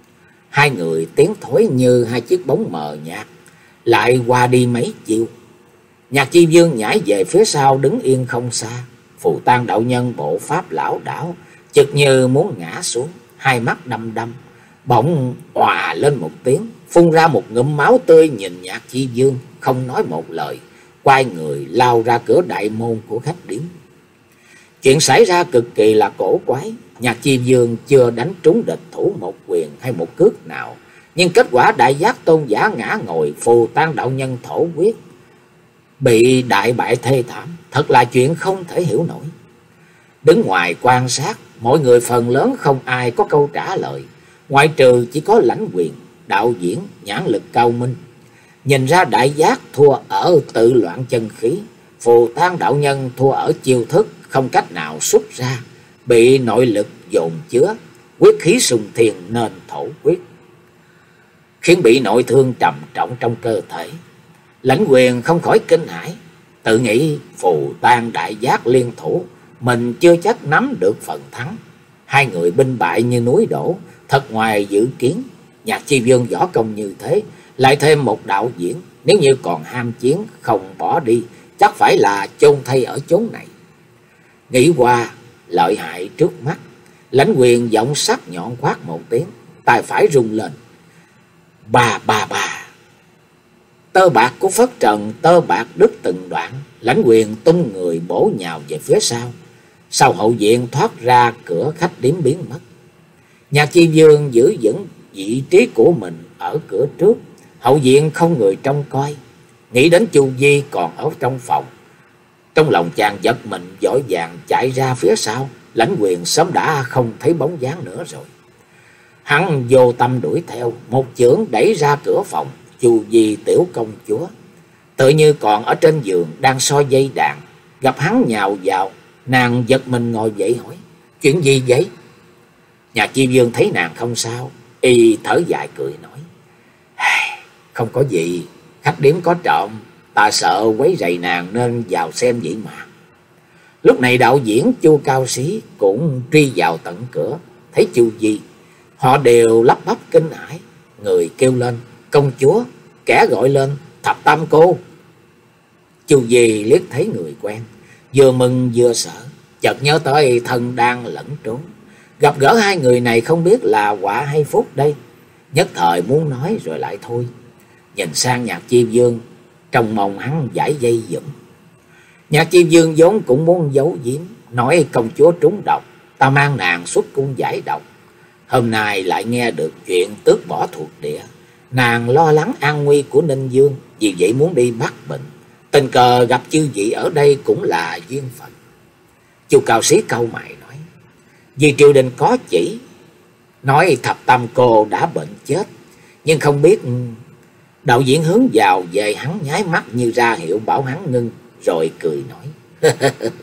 [SPEAKER 1] Hai người tiến thối như hai chiếc bóng mờ nhạt, lại qua đi mấy chiêu. Nhạc Chi Dương nhảy về phía sau đứng yên không xa. Phù Tang đạo nhân bộ pháp lão đảo, chực như muốn ngã xuống, hai mắt đăm đăm, bỗng òa lên một tiếng, phun ra một ngụm máu tươi, nhìn Nhạc Chi Dương không nói một lời, quay người lao ra cửa đại môn của khách điếm. Chuyện xảy ra cực kỳ là cổ quái. Nhạc Chi Dương chưa đánh trúng địch thủ một quyền hay một cước nào, nhưng kết quả Đại Giác Tôn giả ngã ngồi, Phù Tang đạo nhân thổ huyết, bị đại bại thê thảm, thật là chuyện không thể hiểu nổi. Đứng ngoài quan sát, mọi người phần lớn không ai có câu trả lời, ngoại trừ chỉ có Lãnh Quyền, đạo diễn nhãn lực cao minh, nhìn ra Đại Giác thua ở tự loạn chân khí, Phù Tang đạo nhân thua ở chiêu thức không cách nào xuất ra, bị nội lực dồn chứa, quyết khí sùng thiền nên thổ quyết. khiến bị nội thương trầm trọng trong cơ thể. Lãnh Quyền không khỏi kinh hãi, tự nghĩ Phù Tang đại giác liên thủ, mình chưa chắc nắm được phần thắng. Hai người binh bại như núi đổ, thật ngoài dự kiến. Nhạc Chi Vương võ công như thế, lại thêm một đạo diễn, nếu như còn ham chiến không bỏ đi, chắc phải là chôn thây ở chốn này. Nghĩ qua lợi hại trước mắt, Lãnh Quyền giọng sắc nhọn quát một tiếng, tay phải rung lên. Bà bà bà. Tơ bạc của phất trần tơ bạc đứt từng đoạn, Lãnh Quyền tung người bổ nhào về phía sau. Sau hậu viện thoát ra cửa khách điếm biến mất. Nhạc Chi Vương giữ vững vị trí của mình ở cửa trước, hậu viện không người trông coi. Nghĩ đến Chu Di còn ở trong phòng, trong lòng chàng giật mình, vội vàng chạy ra phía sau. Lãnh Quyền sớm đã không thấy bóng dáng nữa rồi. Hắn vô tâm đuổi theo, một chưởng đẩy ra cửa phòng. Chu Di tiểu công chúa tự như còn ở trên giường đang soi dây đàn, gặp hắn nhào vào, nàng giật mình ngồi dậy hỏi: chuyện gì vậy? Nhạc Chi Vương thấy nàng không sao, y thở dài cười nói: không có gì, khách điếm có trộm, ta sợ quấy rầy nàng nên vào xem vậy mà. Lúc này đạo diễn Chu Cao Sĩ cũng truy vào tận cửa, thấy Chu Di, họ đều lắp bắp kinh hãi, người kêu lên: công chúa, kẻ gọi lên: Thập Tam cô. Chu Di liếc thấy người quen, vừa mừng vừa sợ, chợt nhớ tới thân đang lẫn trốn, gặp gỡ hai người này không biết là họa hay phúc đây. Nhất thời muốn nói rồi lại thôi, nhìn sang Nhạc Chi Vương, trong mong hắn giải dây dụm. Nhạc Chi Vương vốn cũng muốn giấu giếm, nói công chúa trúng độc, ta mang nàng xuất cung giải độc. Hôm nay lại nghe được chuyện tước bỏ thuộc địa, nàng lo lắng an nguy của Ninh Dương, vì vậy muốn đi bắt bệnh. Tình cờ gặp chư vị ở đây cũng là duyên phận. Chu Cao Sĩ cau mày nói: vì triều đình có chỉ, nói Thập Tam cô đã bệnh chết, nhưng không biết. Đạo diễn hướng vào về hắn nháy mắt như ra hiệu bảo hắn ngưng, rồi cười nói: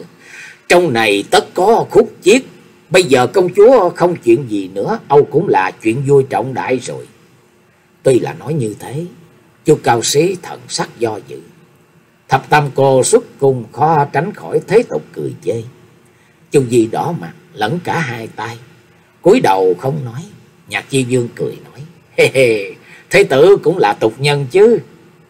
[SPEAKER 1] trong này tất có khúc chiết, bây giờ công chúa không chuyện gì nữa, âu cũng là chuyện vui trọng đại rồi. Tuy là nói như thế, Chu Cao Sĩ thần sắc do dự. Thập Tam cô xuất cung khó tránh khỏi thế tục cười chê. Chu Di đỏ mặt lẫn cả hai tay, cúi đầu không nói. Nhạc Chi Vương cười nói: hê hê, thế tử cũng là tục nhân chứ.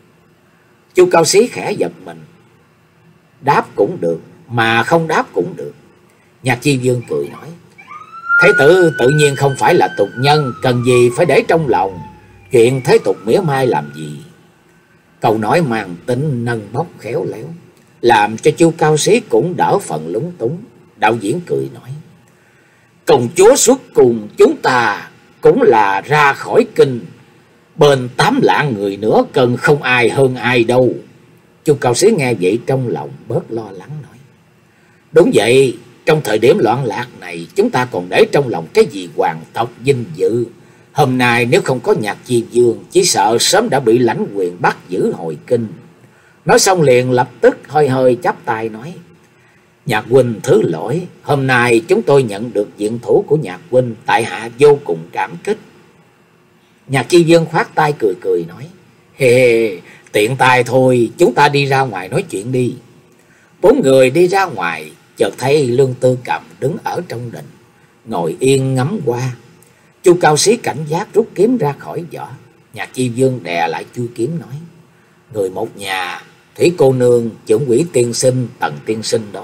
[SPEAKER 1] Chu Cao Sĩ khẽ giật mình, đáp cũng được mà không đáp cũng được. Nhạc Chi Vương cười nói: thế tử tự nhiên không phải là tục nhân, cần gì phải để trong lòng, chuyện thế tục mỉa mai làm gì. Câu nói mang tính nâng bốc khéo léo, làm cho Chu Cao Sĩ cũng đỡ phần lúng túng. Đạo diễn cười nói: công chúa xuất cùng chúng ta cũng là ra khỏi kinh, bên tám lạng người nữa cần không ai hơn ai đâu. Chu Cao Sĩ nghe vậy trong lòng bớt lo lắng nói: đúng vậy, trong thời điểm loạn lạc này, chúng ta còn để trong lòng cái gì hoàng tộc vinh dự. Hôm nay nếu không có Nhạc Chi Vương, chỉ sợ sớm đã bị Lãnh Quyền bắt giữ hồi kinh. Nói xong liền lập tức hơi hơi chắp tay nói: Nhạc huynh thứ lỗi, hôm nay chúng tôi nhận được diện thủ của Nhạc huynh, tại hạ vô cùng cảm kích. Nhạc Chi Vương khoát tay cười cười nói: hê hê, tiện tay thôi, chúng ta đi ra ngoài nói chuyện đi. Bốn người đi ra ngoài, chợt thấy Lương Tư Cầm đứng ở trong đình, ngồi yên ngắm qua. Chu Cao Sĩ cảnh giác rút kiếm ra khỏi vỏ. Nhạc Chi Vương đè lại chui kiếm nói: người một nhà, Thủy cô nương, Chưởng Quỷ tiên sinh, Tần tiên sinh đó.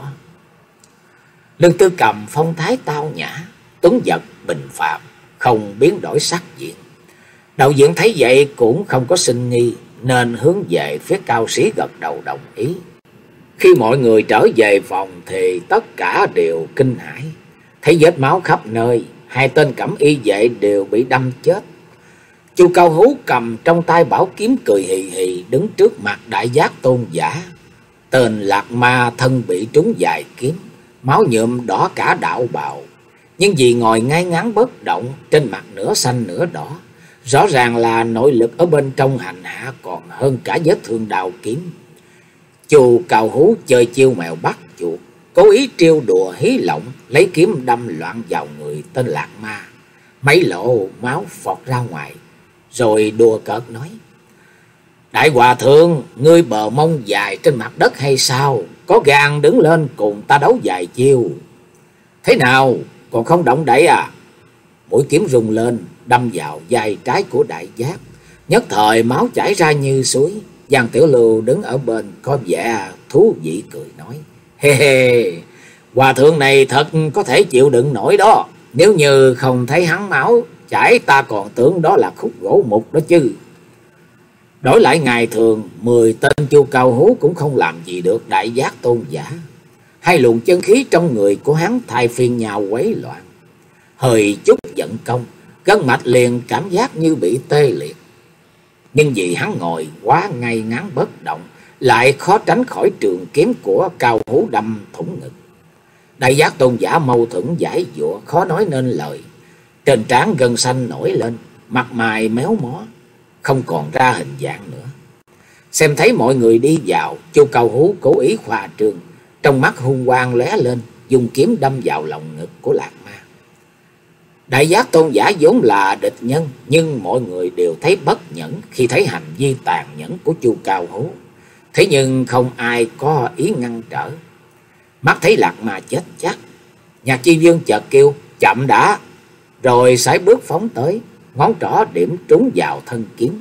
[SPEAKER 1] Lương Tư Cầm phong thái tao nhã, tuấn giật bình phàm, không biến đổi sắc diện. Đạo diễn thấy vậy cũng không có sinh nghi, nên hướng về phía Cao Sĩ gật đầu đồng ý. Khi mọi người trở về phòng thì tất cả đều kinh hãi, thấy vết máu khắp nơi, hai tên cẩm y vệ đều bị đâm chết. Chu Cao Hú cầm trong tay bảo kiếm cười hì hì đứng trước mặt Đại Giác tôn giả. Tên Lạc Ma thân bị trúng dài kiếm, máu nhuộm đỏ cả đạo bào, nhưng vì ngồi ngay ngắn bất động, trên mặt nửa xanh nửa đỏ, rõ ràng là nội lực ở bên trong hành hạ còn hơn cả vết thương đào kiếm. Chu Cao Hú chơi chiêu mèo bắt chuột, cố ý trêu đùa hí lộng, lấy kiếm đâm loạn vào người tên Lạc Ma, mấy lộ máu phọt ra ngoài, rồi đùa cợt nói: Đại hòa thượng, ngươi bờ mông dài trên mặt đất hay sao? Có gan đứng lên cùng ta đấu vài chiêu. Thế nào, còn không động đậy à? Mũi kiếm rung lên, đâm vào vai trái của Đại Giác. Nhất thời máu chảy ra như suối. Giang Tiểu Lưu đứng ở bên có vẻ thú vị cười nói: Hê hê, hòa thượng này thật có thể chịu đựng nổi đó. Nếu như không thấy hắn máu chảy, ta còn tưởng đó là khúc gỗ mục đó chứ. Đổi lại ngày thường, mười tên Chu Cao Hú cũng không làm gì được Đại Giác tôn giả. Hai luồng chân khí trong người của hắn thay phiên nhau quấy loạn. Hơi chút giận công, gân mạch liền cảm giác như bị tê liệt. Nhưng vì hắn ngồi quá ngay ngắn bất động, lại khó tránh khỏi trường kiếm của Cao Hú đâm thủng ngực. Đại Giác tôn giả mâu thuẫn giải dụa, khó nói nên lời. Trên trán gân xanh nổi lên, mặt mày méo mó, không còn ra hình dạng nữa. Xem thấy mọi người đi vào, Chu Cao Hú cố ý khoa trương, trong mắt hung quang lóe lên, dùng kiếm đâm vào lòng ngực của Lạc Ma. Đại Giác tôn giả vốn là địch nhân, nhưng mọi người đều thấy bất nhẫn khi thấy hành vi tàn nhẫn của Chu Cao Hú. Thế nhưng không ai có ý ngăn trở. Mắt thấy Lạc Ma chết chắc, Nhạc Chi Vương chợt kêu: Chậm đã! Rồi sải bước phóng tới, ngón trỏ điểm trúng vào thân kiếm.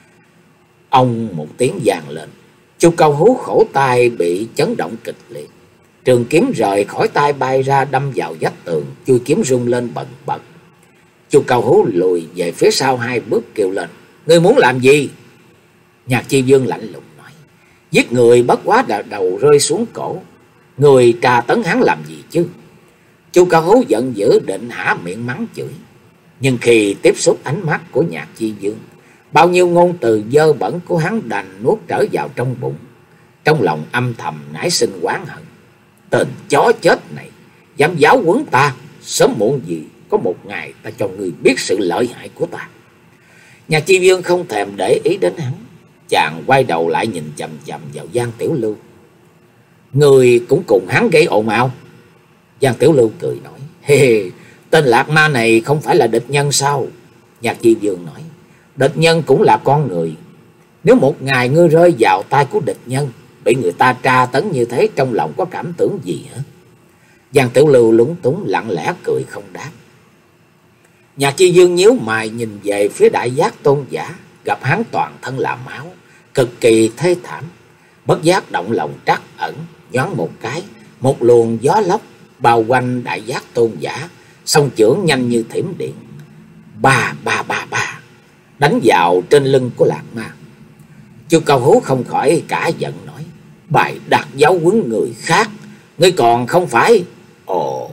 [SPEAKER 1] Ông một tiếng vang lên, Chu Cao Hú khổ tay bị chấn động kịch liệt. Trường kiếm rời khỏi tay bay ra đâm vào vách tường, chui kiếm rung lên bần bật. Chu Cao Hú lùi về phía sau hai bước kêu lên: Ngươi muốn làm gì? Nhạc Chi Vương lạnh lùng nói: Giết người bất quá đã đầu rơi xuống cổ, người trà tấn hắn làm gì chứ? Chu Cao Hú giận dữ định há miệng mắng chửi, nhưng khi tiếp xúc ánh mắt của Nhạc Chi Vương, bao nhiêu ngôn từ dơ bẩn của hắn đành nuốt trở vào trong bụng. Trong lòng âm thầm nảy sinh oán hận. Tên chó chết này dám giáo huấn ta, sớm muộn gì có một ngày ta cho người biết sự lợi hại của ta. Nhạc Chi Vương không thèm để ý đến hắn, chàng quay đầu lại nhìn chằm chằm vào Giang Tiểu Lưu. Người cũng cùng hắn gây ồn ào? Giang Tiểu Lưu cười nói: Hê hê, tên Lạc Ma này không phải là địch nhân sao? Nhạc Chi Vương nói: Địch nhân cũng là con người. Nếu một ngày ngươi rơi vào tay của địch nhân, bị người ta tra tấn như thế, trong lòng có cảm tưởng gì hả? Giang Tiểu Lưu lúng túng lặng lẽ cười không đáp. Nhạc Chi Vương nhíu mày nhìn về phía Đại Giác tôn giả, gặp hắn toàn thân là máu, cực kỳ thê thảm. Bất giác động lòng trắc ẩn, nhoáng một cái, một luồng gió lốc bao quanh Đại Giác tôn giả, song chưởng nhanh như thiểm điện, ba ba ba ba đánh vào trên lưng của Lạc Ma. Chu Cao Hú không khỏi cả giận nói: Bài đặt giáo huấn người khác, ngươi còn không phải? Ồ!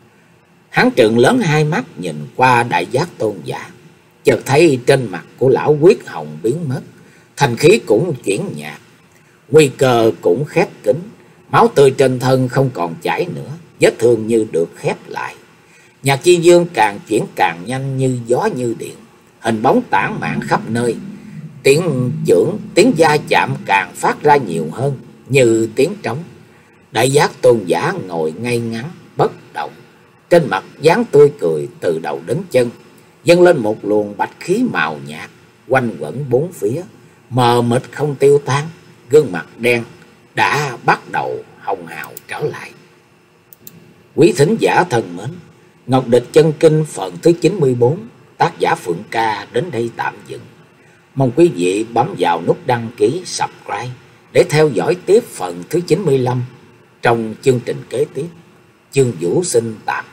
[SPEAKER 1] Hắn trừng lớn hai mắt nhìn qua Đại Giác tôn giả, chợt thấy trên mặt của lão huyết hồng biến mất, thanh khí cũng chuyển nhạt, nguy cơ cũng khép kín, máu tươi trên thân không còn chảy nữa, vết thương như được khép lại. Nhạc Chi Vương càng chuyển càng nhanh như gió như điện, hình bóng tản mạn khắp nơi. Tiếng chưởng, tiếng va chạm càng phát ra nhiều hơn, như tiếng trống. Đại Giác tôn giả ngồi ngay ngắn bất động, trên mặt dáng tươi cười từ đầu đến chân, dâng lên một luồng bạch khí màu nhạt quanh quẩn bốn phía, mờ mịt không tiêu tan. Gương mặt đen đã bắt đầu hồng hào trở lại. Quý thính giả thân mến, Ngọc Địch Chân Kinh phần thứ chín mươi bốn, tác giả Phượng Ca đến đây tạm dừng. Mong quý vị bấm vào nút đăng ký subscribe để theo dõi tiếp phần thứ chín mươi lăm trong chương trình kế tiếp. Chương Vũ xin tạm